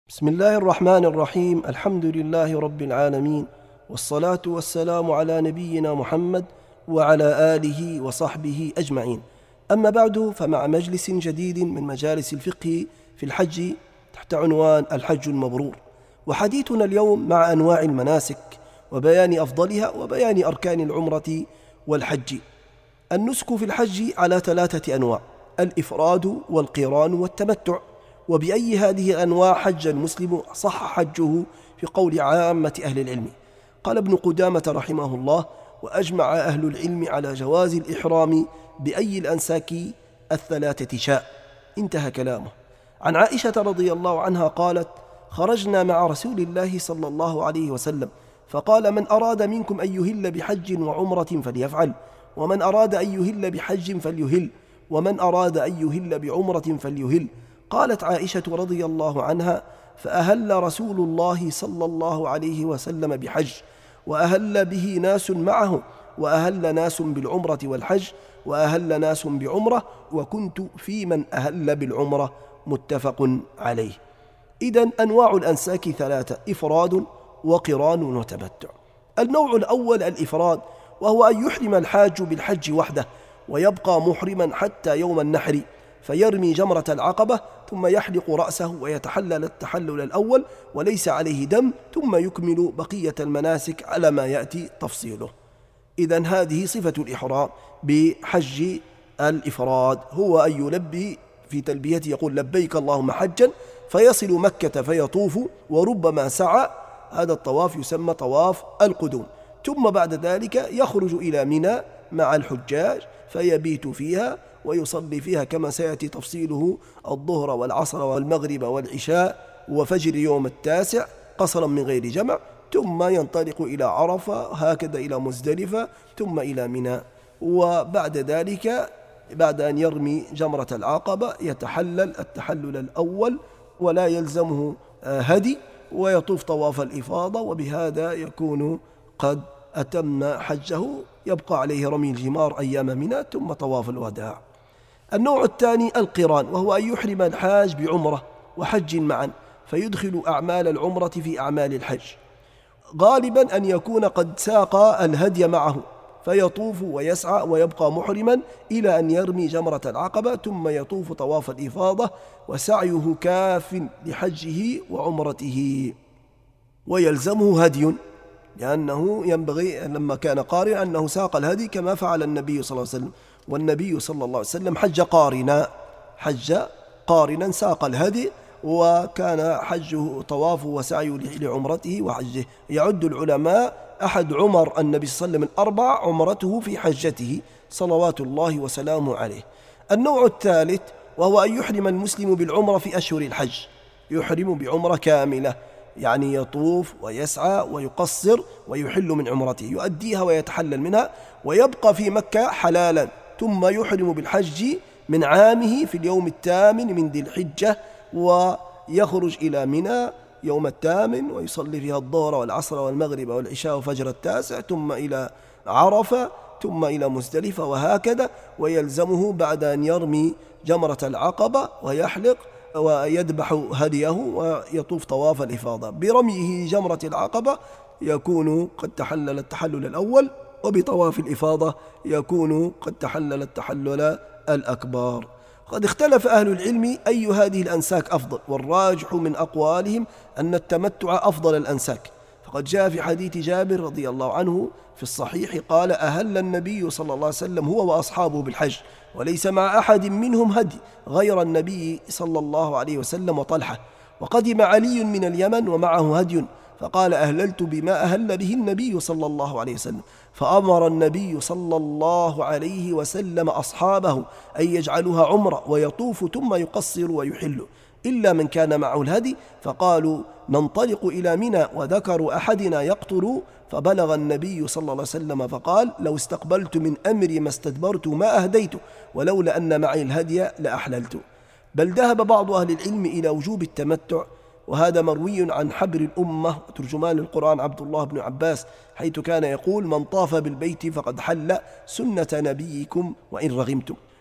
بسم الله الرحمن الرحيم. الحمد لله رب العالمين، والصلاة والسلام على نبينا محمد وعلى آله وصحبه أجمعين. أما بعد، فمع مجلس جديد من مجالس الفقه في الحج تحت عنوان الحج المبرور، وحديثنا اليوم مع أنواع المناسك وبيان أفضلها وبيان أركان العمرة والحج. النسك في الحج على 3 أنواع: الإفراد والقران والتمتع. وبأي هذه الأنواع حج المسلم صح حجه في قول عامة أهل العلم. قال ابن قدامة رحمه الله: وأجمع أهل العلم على جواز الإحرام بأي الأنساك 3 شاء. انتهى كلامه. عن عائشة رضي الله عنها قالت: خرجنا مع رسول الله صلى الله عليه وسلم فقال: من أراد منكم أن يهل بحج وعمرة فليفعل، ومن أراد أن يهل بحج فليهل، ومن أراد أن يهل بعمرة فليهل. قالت عائشة رضي الله عنها: فأهل رسول الله صلى الله عليه وسلم بحج، وأهل به ناس معه، وأهل ناس بالعمرة والحج، وأهل ناس بعمرة، وكنت في من أهل بالعمرة. متفق عليه. إذن أنواع الأنساك 3: إفراد وقران وتمتع. النوع الأول الإفراد، وهو أن يحرم الحاج بالحج وحده ويبقى محرما حتى يوم النحر، فيرمي جمرة العقبة ثم يحلق رأسه ويتحلل التحلل الأول وليس عليه دم، ثم يكمل بقية المناسك على ما يأتي تفصيله. إذن هذه صفة الإحرام بحج الإفراد، هو أن يلبي في تلبيته، يقول: لبيك اللهم حجا، فيصل مكة فيطوف وربما سعى. هذا الطواف يسمى طواف القدوم. ثم بعد ذلك يخرج إلى منى مع الحجاج فيبيت فيها ويصلي فيها كما سيأتي تفصيله الظهر والعصر والمغرب والعشاء وفجر يوم 9 قصرا من غير جمع، ثم ينطلق إلى عرفة، هكذا إلى مزدلفة، ثم إلى منى. وبعد ذلك بعد أن يرمي جمرة العقبة يتحلل التحلل الأول ولا يلزمه هدي، ويطوف طواف الإفاضة، وبهذا يكون قد أتم حجه. يبقى عليه رمي الجمار أيام منى ثم طواف الوداع. النوع الثاني القران، وهو أن يحرم الحاج بعمرة وحج معا، فيدخل أعمال العمرة في أعمال الحج، غالبا أن يكون قد ساق الهدي معه، فيطوف ويسعى ويبقى محرما إلى أن يرمي جمرة العقبة، ثم يطوف طواف الإفاضة، وسعيه كاف لحجه وعمرته، ويلزمه هدي، لأنه ينبغي لما كان قارنا أنه ساق الهدي كما فعل النبي صلى الله عليه وسلم. والنبي صلى الله عليه وسلم حج قارنا ساق الهدي، وكان حجه طوافه وسعيه لعمرته وحجه. يعد العلماء أحد عمر النبي صلى الله عليه وسلم 4 عمرته في حجته صلوات الله وسلامه عليه. النوع الثالث، وهو أن يحرم المسلم بالعمرة في أشهر الحج، يحرم بعمرة كاملة، يعني يطوف ويسعى ويقصر ويحل من عمرته، يؤديها ويتحلل منها ويبقى في مكة حلالا، ثم يحرم بالحج من عامه في اليوم 8 من ذي الحجة، ويخرج إلى منى يوم 8 ويصلي فيها الظهر والعصر والمغرب والعشاء وفجر 9، ثم إلى عرفة، ثم إلى مزدلفة، وهكذا. ويلزمه بعد أن يرمي جمرة العقبة ويحلق ويذبح هديه ويطوف طواف الإفاضة. برميه جمرة العقبة يكون قد تحلل التحلل الأول، وبطواف الإفاضة يكون قد تحلل التحلل الأكبر. قد اختلف أهل العلم أي هذه الأنساك أفضل، والراجح من أقوالهم أن التمتع أفضل الأنساك. فقد جاء في حديث جابر رضي الله عنه في الصحيح قال: أهل النبي صلى الله عليه وسلم هو وأصحابه بالحج، وليس مع أحد منهم هدي غير النبي صلى الله عليه وسلم وطلحة، وقدم علي من اليمن ومعه هدي، فقال: أهللت بما أهل به النبي صلى الله عليه وسلم. فأمر النبي صلى الله عليه وسلم أصحابه أن يجعلوها عمرة ويطوف ثم يقصر ويحل، إلا من كان معه الهدي، فقالوا: ننطلق إلى منى، وذكروا أحدنا يقطر، فبلغ النبي صلى الله عليه وسلم فقال: لو استقبلت من أمري ما استدبرت ما أهديت، ولولا أن معي الهدي لأحللت. بل ذهب بعض أهل العلم إلى وجوب التمتع، وهذا مروي عن حبر الأمة ترجمان القرآن عبد الله بن عباس، حيث كان يقول: من طاف بالبيت فقد حل سنة نبيكم وإن رغمتم.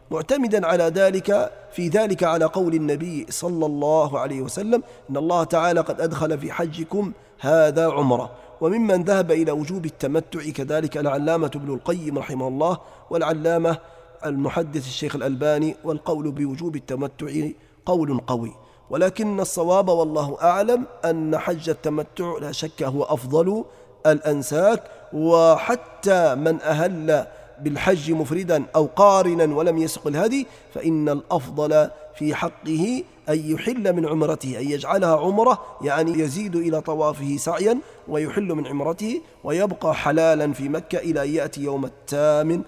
معتمدا على ذلك في ذلك على قول النبي صلى الله عليه وسلم: إن الله تعالى قد أدخل في حجكم هذا عمرة. وممن ذهب إلى وجوب التمتع كذلك العلامة ابن القيم رحمه الله، والعلامة المحدث الشيخ الألباني، والقول بوجوب التمتع قول قوي. ولكن الصواب والله أعلم أن حج التمتع لا شك هو أفضل الأنساك، وحتى من أهل بالحج مفردا أو قارنا ولم يسق الهدي فإن الأفضل في حقه أن يحل من عمرته، أن يجعلها عمرة، يعني يزيد إلى طوافه سعيا ويحل من عمرته ويبقى حلالا في مكة إلى أن يأتي يوم الثامن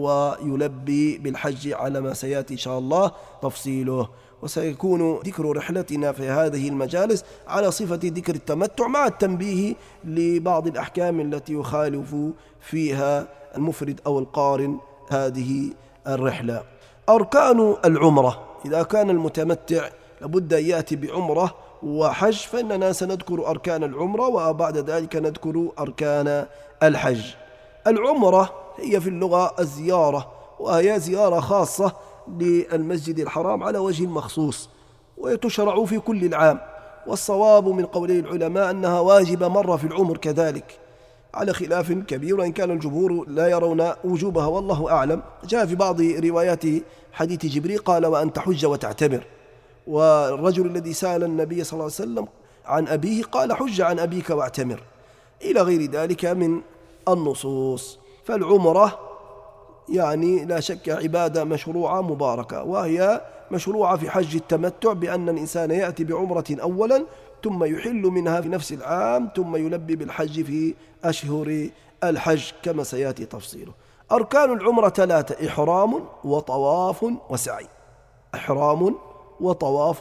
ويلبي بالحج على ما سيأتي إن شاء الله تفصيله. وسيكون ذكر رحلتنا في هذه المجالس على صفة ذكر التمتع مع التنبيه لبعض الأحكام التي يخالف فيها المفرد أو القارن هذه الرحلة. أركان العمرة: إذا كان المتمتع لابد أن يأتي بعمرة وحج، فإننا سنذكر أركان العمرة وبعد ذلك نذكر أركان الحج. العمرة هي في اللغة الزيارة، وهي زيارة خاصة للمسجد الحرام على وجه مخصوص، وتشرع في كل العام. والصواب من قولي العلماء أنها واجبة مرة في العمر كذلك، على خلاف كبير، وإن كان الجمهور لا يرون وجوبها والله أعلم. جاء في بعض روايات حديث جبريل قال: وأن تحج وتعتمر. والرجل الذي سأل النبي صلى الله عليه وسلم عن أبيه قال: حج عن أبيك واعتمر، إلى غير ذلك من النصوص. فالعمرة يعني لا شك عبادة مشروعة مباركة، وهي مشروعة في حج التمتع بأن الإنسان يأتي بعمرة أولا ثم يحل منها في نفس العام ثم يلبي بالحج في أشهر الحج كما سيأتي تفصيله. أركان العمرة 3: إحرام وطواف وسعي. إحرام وطواف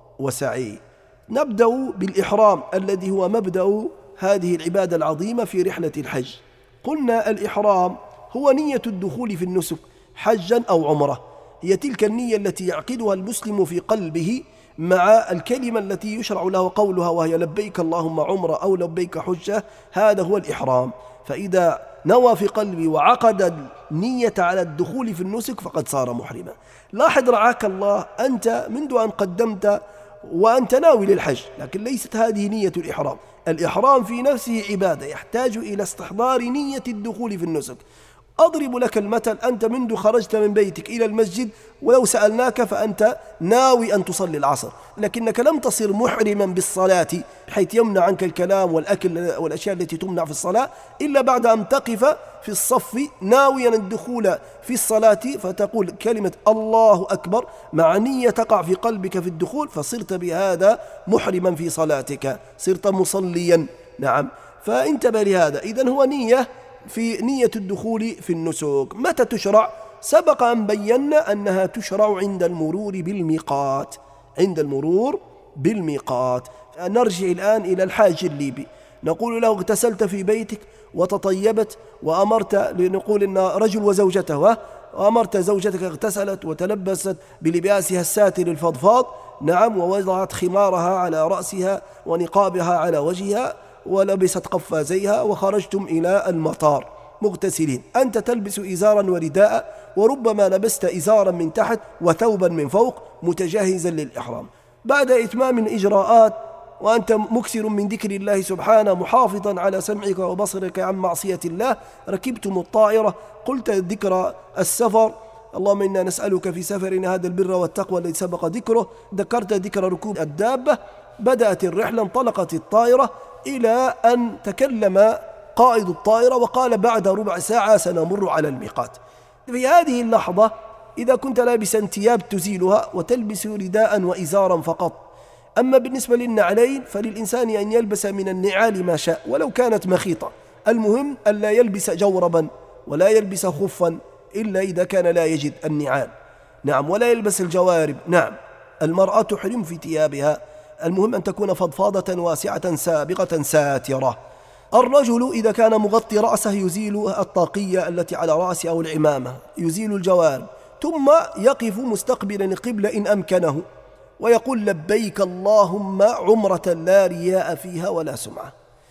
وسعي. نبدأ بالإحرام الذي هو مبدأ هذه العبادة العظيمة في رحلة الحج. قلنا الإحرام هو نية الدخول في النسك حجا أو عمرة، هي تلك النية التي يعقدها المسلم في قلبه مع الكلمة التي يشرع له قولها، وهي لبيك اللهم عمرة أو لبيك حجة. هذا هو الإحرام. فإذا نوى في قلبي وعقد النية على الدخول في النسك فقد صار محرما. لاحظ رعاك الله، أنت منذ أن قدمت وأنت ناوي للحج، لكن ليست هذه نية الإحرام. الإحرام في نفسه عبادة يحتاج إلى استحضار نية الدخول في النسك. أضرب لك المثل: أنت منذ خرجت من بيتك إلى المسجد ولو سألناك فأنت ناوي أن تصلي العصر، لكنك لم تصر محرما بالصلاة حيث يمنع عنك الكلام والأكل والأشياء التي تمنع في الصلاة إلا بعد أن تقف في الصف ناويا الدخول في الصلاة، فتقول كلمة الله أكبر مع نية تقع في قلبك في الدخول، فصرت بهذا محرما في صلاتك، صرت مصليا. نعم، فانتبه لهذا. إذن هو نية في نية الدخول في النسك. متى تشرع؟ سبق أن بينا أنها تشرع عند المرور بالميقات. عند المرور بالميقات. نرجع الآن إلى الحاج الليبي، نقول له: اغتسلت في بيتك وتطيبت وأمرت، لنقول إن رجل وزوجته، وأمرت زوجتك اغتسلت وتلبست بلباسها الساتر الفضفاض، نعم، ووضعت خمارها على رأسها ونقابها على وجهها ولبست قفازيها، وخرجتم إلى المطار مغتسلين. أنت تلبس إزارا ورداء، وربما لبست إزارا من تحت وثوبا من فوق، متجهزا للإحرام. بعد إتمام الإجراءات وأنت مكثر من ذكر الله سبحانه، محافظا على سمعك وبصرك عن معصية الله، ركبتم الطائرة، قلت ذكر السفر: اللهم إنا نسألك في سفرنا هذا البر والتقوى الذي سبق ذكره، ذكرت ذكر ركوب الدابة، بدأت الرحلة، انطلقت الطائرة إلى أن تكلم قائد الطائرة وقال: بعد ربع ساعة سنمر على الميقات. في هذه اللحظة إذا كنت لابسا ثياب تزيلها وتلبس رداء وإزارا فقط. أما بالنسبة للنعلين فللإنسان أن يلبس من النعال ما شاء ولو كانت مخيطة، المهم ألا يلبس جوربا ولا يلبس خفا إلا إذا كان لا يجد النعال، نعم، ولا يلبس الجوارب. نعم، المرأة تحرم في ثيابها، المهم أن تكون فضفاضة واسعة سابقة ساترة. الرجل إذا كان مغطي رأسه يزيل الطاقية التي على رأسه أو العمامة، يزيل الجوارب، ثم يقف مستقبلا القبلة إن أمكنه ويقول: لبيك اللهم عمرة لا رياء فيها ولا سمعة.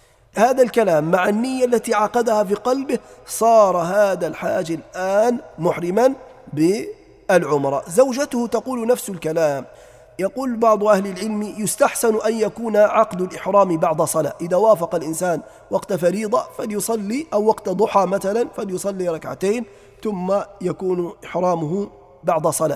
هذا الكلام مع النية التي عقدها في قلبه، صار هذا الحاج الآن محرما العمرة. زوجته تقول نفس الكلام. يقول بعض أهل العلم يستحسن أن يكون عقد الإحرام بعد صلاة، إذا وافق الإنسان وقت فريضة فليصلي، أو وقت ضحى مثلا فليصلي ركعتين ثم يكون إحرامه بعد صلاة.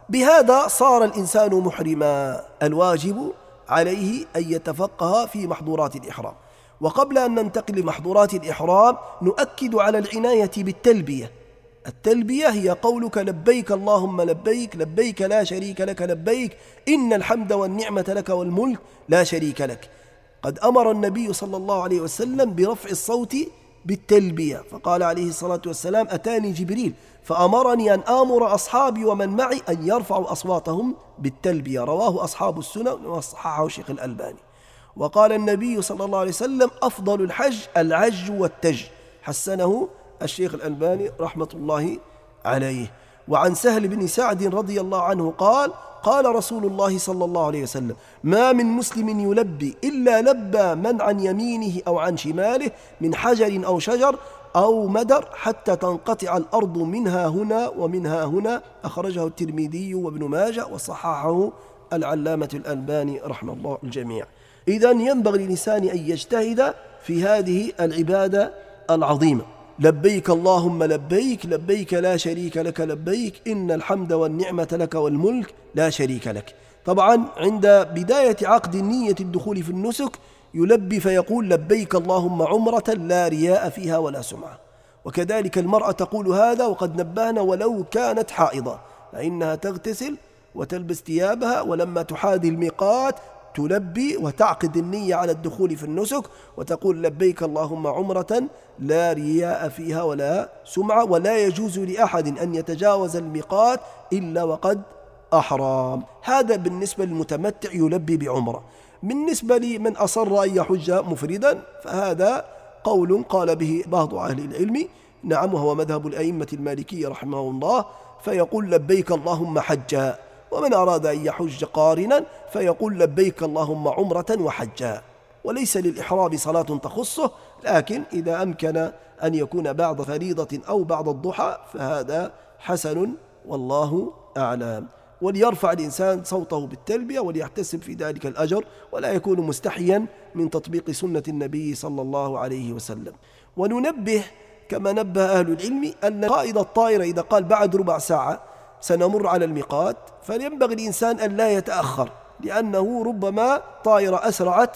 بهذا صار الإنسان محرما. الواجب عليه أن يتفقه في محظورات الإحرام. وقبل أن ننتقل لمحظورات الإحرام نؤكد على العناية بالتلبية. التلبية هي قولك لبيك اللهم لبيك، لبيك لا شريك لك لبيك، إن الحمد والنعمة لك والملك لا شريك لك. قد أمر النبي صلى الله عليه وسلم برفع الصوت بالتلبية، فقال عليه الصلاة والسلام أتاني جبريل فأمرني أن آمر أصحابي ومن معي أن يرفعوا أصواتهم بالتلبية. رواه أصحاب السنن وصححه الشيخ الألباني. وقال النبي صلى الله عليه وسلم أفضل الحج العج والتج، حسنه الشيخ الألباني رحمة الله عليه. وعن سهل بن سعد رضي الله عنه قال قال رسول الله صلى الله عليه وسلم ما من مسلم يلبي إلا لبى من عن يمينه أو عن شماله من حجر أو شجر أو مدر حتى تنقطع الأرض منها هنا ومنها هنا. أخرجه الترمذي وابن ماجه وصححه العلامة الألباني رحمه الله الجميع. إذن ينبغي للإنسان أن يجتهد في هذه العبادة العظيمة. لبيك اللهم لبيك، لبيك لا شريك لك لبيك، إن الحمد والنعمة لك والملك لا شريك لك. طبعا عند بداية عقد النية الدخول في النسك يلبي فيقول لبيك اللهم عمرة لا رياء فيها ولا سمعة. وكذلك المرأة تقول هذا، وقد نبهنا ولو كانت حائضة فإنها تغتسل وتلبس ثيابها، ولما تحاذي الميقات تلبي وتعقد النية على الدخول في النسك وتقول لبيك اللهم عمرة لا رياء فيها ولا سمعة. ولا يجوز لأحد أن يتجاوز الميقات إلا وقد أحرام. هذا بالنسبة للمتمتع يلبي بعمرة. بالنسبة لمن أصر أن يحج مفردا فهذا قول قال به بعض أهل العلم، نعم، وهو مذهب الأئمة المالكية رحمه الله، فيقول لبيك اللهم حجا. ومن أراد أن يحج قارنا فيقول لبيك اللهم عمرة وحجا. وليس للإحرام صلاة تخصه، لكن إذا أمكن أن يكون بعد فريضة أو بعد الضحى فهذا حسن والله أعلم. وليرفع الإنسان صوته بالتلبية وليحتسب في ذلك الأجر، ولا يكون مستحيا من تطبيق سنة النبي صلى الله عليه وسلم. وننبه كما نبه أهل العلم أن قائد الطائرة إذا قال بعد ربع ساعة سنمر على الميقات فلينبغي الإنسان أن لا يتأخر، لأنه ربما طائرة أسرعت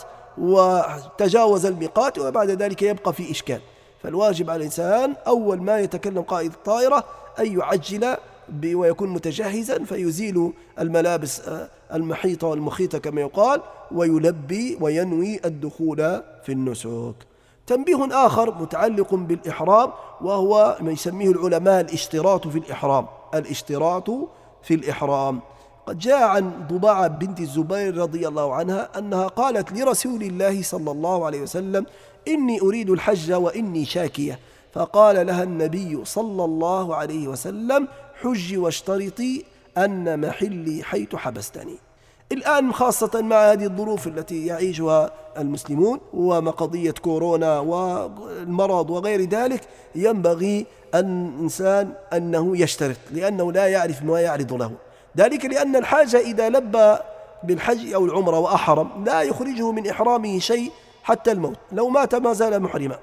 وتجاوز الميقات وبعد ذلك يبقى في إشكال. فالواجب على الإنسان أول ما يتكلم قائد الطائرة أن يعجل ويكون متجهزا، فيزيل الملابس المحيطة والمخيطة كما يقال، ويلبي وينوي الدخول في النسك. تنبيه آخر متعلق بالإحرام وهو ما يسميه العلماء الاشتراط في الإحرام. الاشتراط في الإحرام قد جاء عن ضباعة بنت الزبير رضي الله عنها أنها قالت لرسول الله صلى الله عليه وسلم إني أريد الحج وإني شاكية، فقال لها النبي صلى الله عليه وسلم حجي واشترطي أن محلي حيث حبستني. الآن خاصة مع هذه الظروف التي يعيشها المسلمون وما قضية كورونا والمرض وغير ذلك، ينبغي الإنسان أنه يشترط، لأنه لا يعرف ما يعرض له ذلك، لأن الحاجة إذا لبى بالحج أو العمرة وأحرم لا يخرجه من إحرامه شيء حتى الموت، لو مات ما زال محرما.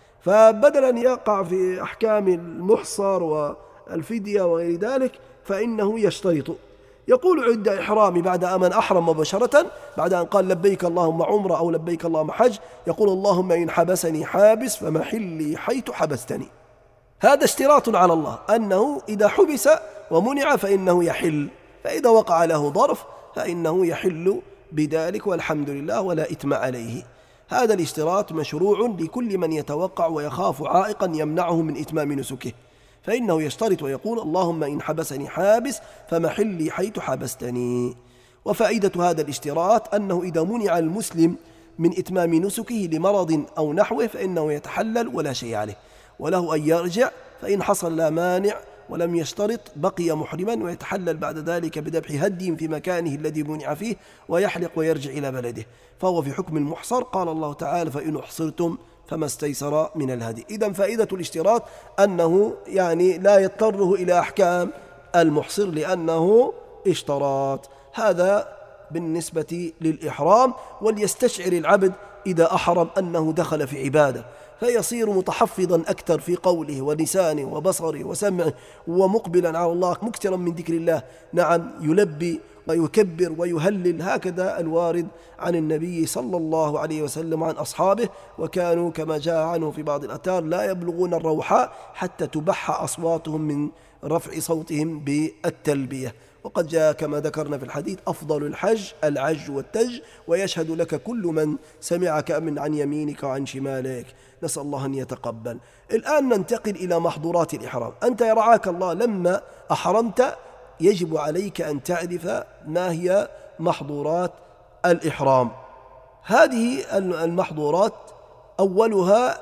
فبدلا أن يقع في أحكام المحصر والفدية وغير ذلك فإنه يشترط. يقول عند إحرامي بعد أن أحرم مباشرة بعد أن قال لبيك اللهم عمرة أو لبيك اللهم حج، يقول اللهم إن حبسني حابس فمحلي حيث حبستني. هذا اشتراط على الله أنه إذا حبس ومنع فإنه يحل، فإذا وقع له ظرف فإنه يحل بذلك والحمد لله ولا إثم عليه. هذا الاشتراط مشروع لكل من يتوقع ويخاف عائقا يمنعه من إتمام نسكه، فإنه يشترط ويقول اللهم إن حبسني حابس فمحلي حيث حبستني. وفائدة هذا الاشتراط أنه إذا منع المسلم من إتمام نسكه لمرض أو نحوه فإنه يتحلل ولا شيء عليه، وله أن يرجع، فإن حصل لا مانع ولم يشترط بقي محرما ويتحلل بعد ذلك بذبح هدي في مكانه الذي منع فيه ويحلق ويرجع إلى بلده، فهو في حكم المحصر. قال الله تعالى فإن أحصرتم فما استيسر من الهدي. إذن فائدة الاشتراط أنه لا يضطره إلى أحكام المحصر لأنه اشتراط. هذا بالنسبة للإحرام. وليستشعر العبد إذا أحرم أنه دخل في عبادة، فيصير متحفظا أكثر في قوله ولسانه وبصره وسمعه، ومقبلا على الله مكثرا من ذكر الله. نعم، يلبي ويكبر ويهلل، هكذا الوارد عن النبي صلى الله عليه وسلم وعن أصحابه، وكانوا كما جاء عنه في بعض الآثار لا يبلغون الروحاء حتى تبح أصواتهم من رفع صوتهم بالتلبية. وقد جاء كما ذكرنا في الحديث: أفضل الحج العج والتج، ويشهد لك كل من سمعك من عن يمينك وعن شمالك. نسأل الله أن يتقبل. الآن ننتقل إلى محظورات الإحرام. أنت يا رعاك الله لما أحرمت يجب عليك أن تعرف ما هي محظورات الإحرام. هذه المحظورات أولها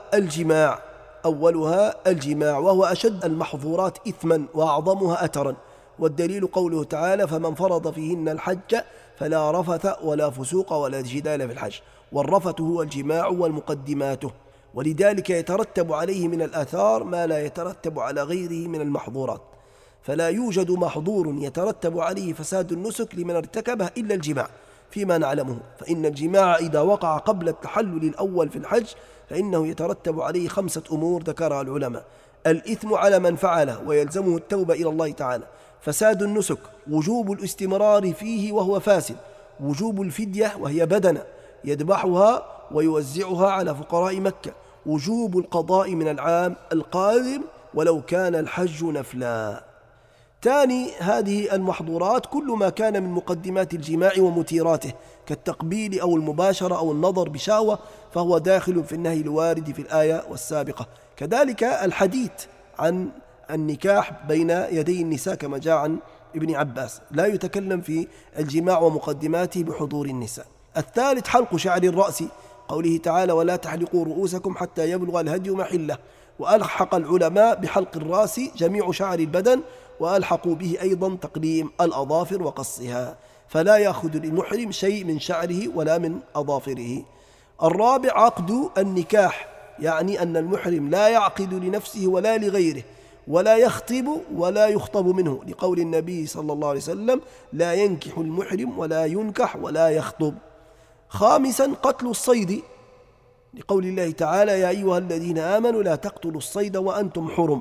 الجماع، وهو أشد المحظورات إثما وأعظمها أثرا. والدليل قوله تعالى: فمن فرض فيهن الحج فلا رفث ولا فسوق ولا جدال في الحج. والرفث هو الجماع والمقدماته، ولذلك يترتب عليه من الآثار ما لا يترتب على غيره من المحظورات. فلا يوجد محظور يترتب عليه فساد النسك لمن ارتكبه إلا الجماع فيما نعلمه، فإن الجماع إذا وقع قبل التحلل الأول في الحج فإنه يترتب عليه 5 أمور ذكرها العلماء: الإثم على من فعله ويلزمه التوبة إلى الله تعالى، فساد النسك، وجوب الاستمرار فيه وهو فاسد، وجوب الفدية وهي بدنة يذبحها ويوزعها على فقراء مكة، وجوب القضاء من العام القادم ولو كان الحج نفلا. ثاني هذه المحظورات كل ما كان من مقدمات الجماع ومثيراته كالتقبيل أو المباشرة أو النظر بشهوة، فهو داخل في النهي الوارد في الآية والسابقة. كذلك الحديث عن النكاح بين يدي النساء كما جاء عن ابن عباس، لا يتكلم في الجماع ومقدماته بحضور النساء. الثالث حلق شعر الرأس، قوله تعالى: ولا تحلقوا رؤوسكم حتى يبلغ الهدي محله. وألحق العلماء بحلق الرأس جميع شعر البدن، وألحقوا به أيضا تقليم الأظافر وقصها، فلا يأخذ المحرم شيء من شعره ولا من أظافره. الرابع عقد النكاح، يعني أن المحرم لا يعقد لنفسه ولا لغيره، ولا يخطب ولا يخطب منه، لقول النبي صلى الله عليه وسلم: لا ينكح المحرم ولا ينكح ولا يخطب. خامسا قتل الصيد، لقول الله تعالى: يا أيها الذين آمنوا لا تقتلوا الصيد وأنتم حرم.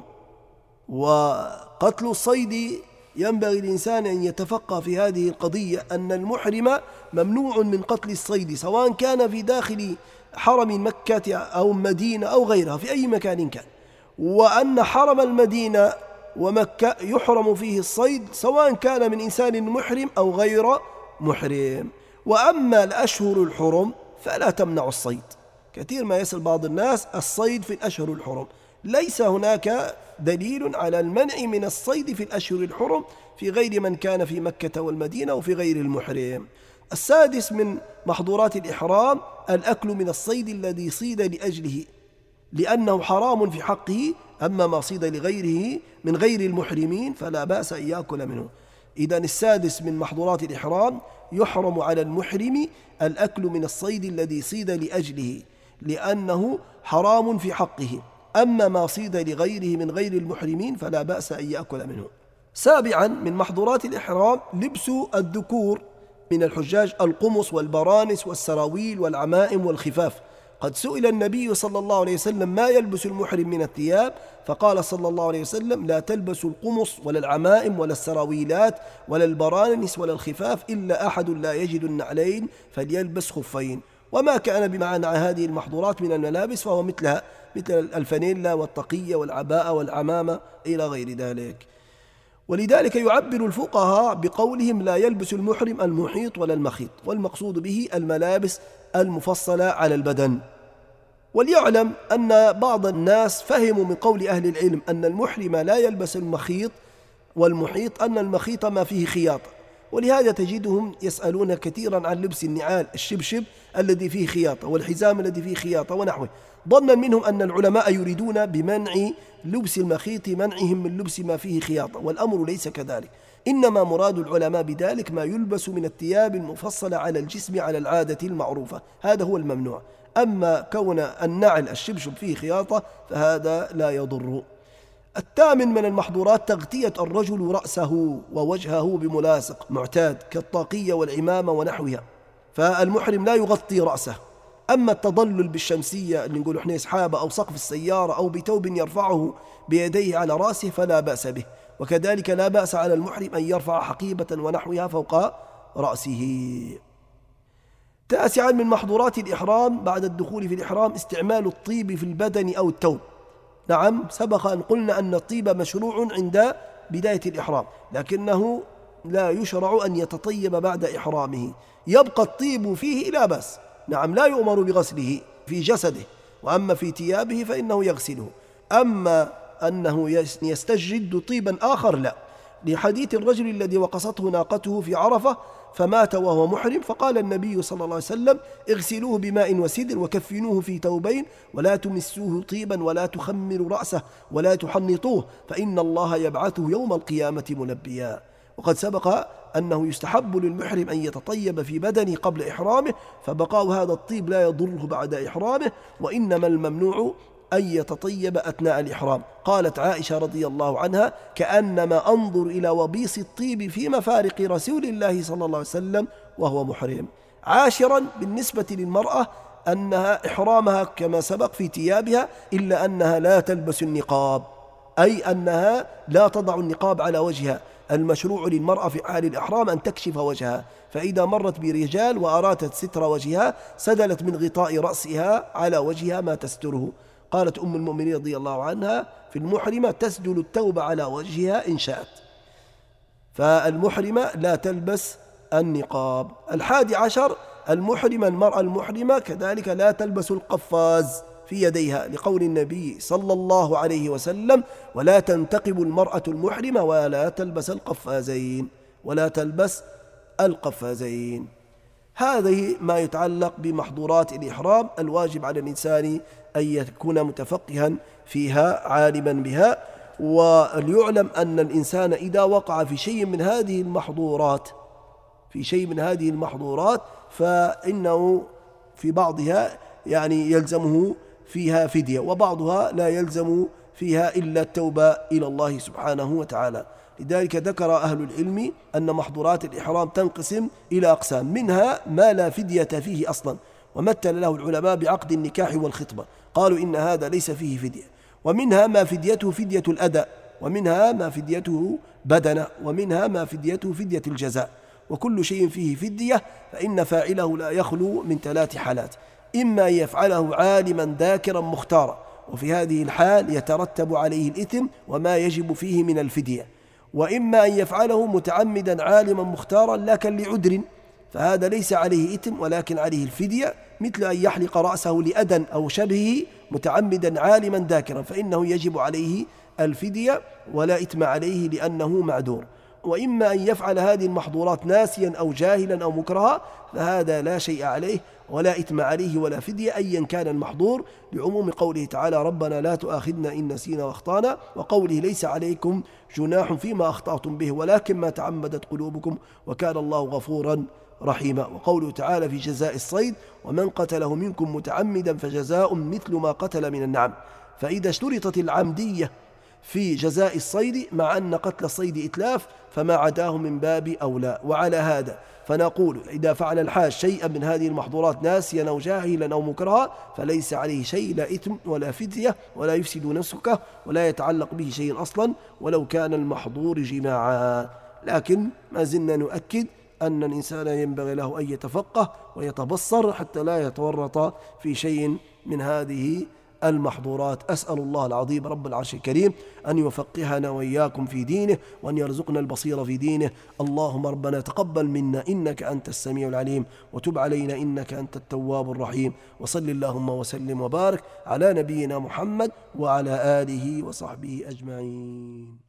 وقتل الصيد ينبغي الإنسان أن يتفقه في هذه القضية، أن المحرم ممنوع من قتل الصيد سواء كان في داخل حرم مكة أو مدينة أو غيرها في أي مكان كان، وأن حرم المدينة ومكة يحرم فيه الصيد سواء كان من إنسان محرم أو غير محرم. وأما الأشهر الحرم فلا تمنع الصيد. كثير ما يسأل بعض الناس: الصيد في الأشهر الحرم، ليس هناك دليل على المنع من الصيد في الأشهر الحرم في غير من كان في مكة والمدينة وفي غير المحرم. السادس من محظورات الإحرام الأكل من الصيد الذي صيد لأجله، لأنه حرام في حقه. أما ما صيد لغيره من غير المحرمين فلا بأس أن يأكل منه. إذن السادس من محظورات الإحرام: يحرم على المحرم الأكل من الصيد الذي صيد لأجله، لأنه حرام في حقه. أما ما صيد لغيره من غير المحرمين فلا بأس أن يأكل منه. سابعا من محظورات الإحرام لبس الذكور من الحجاج القمص والبرانس والسراويل والعمائم والخفاف. قد سئل النبي صلى الله عليه وسلم: ما يلبس المحرم من الثياب؟ فقال صلى الله عليه وسلم: لا تلبسوا القمص ولا العمائم ولا السراويلات ولا البرانس ولا الخفاف إلا أحد لا يجد النعلين فليلبس خفين. وما كان بمعنى هذه المحظورات من الملابس فهو مثلها، مثل الفانيلا والطاقية والعباءة والعمامة إلى غير ذلك. ولذلك يعبر الفقهاء بقولهم: لا يلبس المحرم المحيط ولا المخيط، والمقصود به الملابس المفصلة على البدن. وليعلم أن بعض الناس فهموا من قول أهل العلم أن المحرم لا يلبس المخيط، والمحيط أن المخيط ما فيه خياطة، ولهذا تجدهم يسألون كثيرا عن لبس النعال الشبشب الذي فيه خياطة والحزام الذي فيه خياطة ونحوه، ظنا منهم أن العلماء يريدون بمنع لبس المخيط منعهم من لبس ما فيه خياطة، والأمر ليس كذلك. إنما مراد العلماء بذلك ما يلبس من الثياب المفصلة على الجسم على العادة المعروفة، هذا هو الممنوع. أما كون النعل الشبشب فيه خياطة فهذا لا يضر. الثامن من المحظورات تغطية الرجل رأسه ووجهه بملاصق معتاد كالطاقية والعمامة ونحوها، فالمحرم لا يغطي رأسه. أما التضلل بالشمسية اللي نقول إحنا سحابة أو سقف السيارة أو بثوب يرفعه بيديه على رأسه فلا بأس به، وكذلك لا بأس على المحرم أن يرفع حقيبة ونحوها فوق رأسه. تاسعا من محظورات الإحرام بعد الدخول في الإحرام استعمال الطيب في البدن أو الثوب. نعم، سبق أن قلنا أن الطيب مشروع عند بداية الإحرام، لكنه لا يشرع أن يتطيب بعد إحرامه، يبقى الطيب فيه لا بأس. نعم، لا يؤمر بغسله في جسده، وأما في ثيابه فإنه يغسله. أما أنه يستجد طيبا آخر لا، لحديث الرجل الذي وقصته ناقته في عرفة فمات وهو محرم، فقال النبي صلى الله عليه وسلم: اغسلوه بماء وسدر وكفنوه في ثوبين ولا تمسوه طيبا ولا تخمروا رأسه ولا تحنطوه فإن الله يبعثه يوم القيامة ملبيا. وقد سبق أنه يستحب للمحرم أن يتطيب في بدنه قبل إحرامه، فبقاء هذا الطيب لا يضره بعد إحرامه، وإنما الممنوع أن يتطيب أثناء الإحرام. قالت عائشة رضي الله عنها: كأنما أنظر إلى وبيص الطيب في مفارق رسول الله صلى الله عليه وسلم وهو محرم. عاشرا بالنسبة للمرأة أنها إحرامها كما سبق في ثيابها، إلا أنها لا تلبس النقاب، أي أنها لا تضع النقاب على وجهها. المشروع للمرأة في حال الإحرام أن تكشف وجهها، فإذا مرت برجال وأرادت ستر وجهها سدلت من غطاء رأسها على وجهها ما تستره. قالت أم المؤمنين رضي الله عنها: في المحرمة تسدل الثوب على وجهها إن شاءت. فالمحرمة لا تلبس النقاب. 11 المرأة المحرمة كذلك لا تلبس القفاز في يديها، لقول النبي صلى الله عليه وسلم: ولا تنتقب المرأة المحرمة ولا تلبس القفازين. هذه ما يتعلق بمحظورات الإحرام، الواجب على الإنسان أن يكون متفقها فيها عالما بها. وليعلم أن الإنسان إذا وقع في شيء من هذه المحظورات فإنه في بعضها يلزمه فيها فدية، وبعضها لا يلزم فيها إلا التوبة إلى الله سبحانه وتعالى. لذلك ذكر أهل العلم أن محظورات الإحرام تنقسم إلى أقسام، منها ما لا فدية فيه أصلا، ومثل له العلماء بعقد النكاح والخطبة، قالوا إن هذا ليس فيه فدية. ومنها ما فديته فدية الأداء، ومنها ما فديته بدنة، ومنها ما فديته فدية الجزاء. وكل شيء فيه فدية فإن فاعله لا يخلو من 3 حالات: إما يفعله عالما ذاكرا مختارا، وفي هذه الحال يترتب عليه الإثم وما يجب فيه من الفدية، وإما أن يفعله متعمدا عالما مختارا لكن لعذر، فهذا ليس عليه إثم ولكن عليه الفدية، مثل أن يحلق رأسه لأذى أو شبهه متعمدا عالما ذاكرا، فإنه يجب عليه الفدية ولا إثم عليه لأنه معذور. وإما أن يفعل هذه المحظورات ناسيا أو جاهلا أو مكرها، فهذا لا شيء عليه ولا إثم عليه ولا فدية أيا كان المحظور، لعموم قوله تعالى: ربنا لا تؤاخذنا إن نسينا واخطأنا، وقوله: ليس عليكم جناح فيما أخطأتم به ولكن ما تعمدت قلوبكم وكان الله غفورا رحيما. وقوله تعالى في جزاء الصيد: ومن قتله منكم متعمدا فجزاء مثل ما قتل من النعم. فإذا اشترطت العمدية في جزاء الصيد مع أن قتل الصيد إتلاف فما عداه من باب أولى. وعلى هذا فنقول: إذا فعل الحاج شيئا من هذه المحظورات ناسيا أو جاهلا أو مكرها فليس عليه شيء، لا إثم ولا فدية ولا يفسد نسكه ولا يتعلق به شيء أصلا ولو كان المحظور جماعا. لكن ما زلنا نؤكد أن الإنسان ينبغي له أن يتفقه ويتبصر حتى لا يتورط في شيء من هذه المحظورات. أسأل الله العظيم رب العرش الكريم أن يفقهنا وإياكم في دينه وأن يرزقنا البصير في دينه. اللهم ربنا تقبل منا إنك أنت السميع العليم وتب علينا إنك أنت التواب الرحيم. وصل اللهم وسلم وبارك على نبينا محمد وعلى آله وصحبه أجمعين.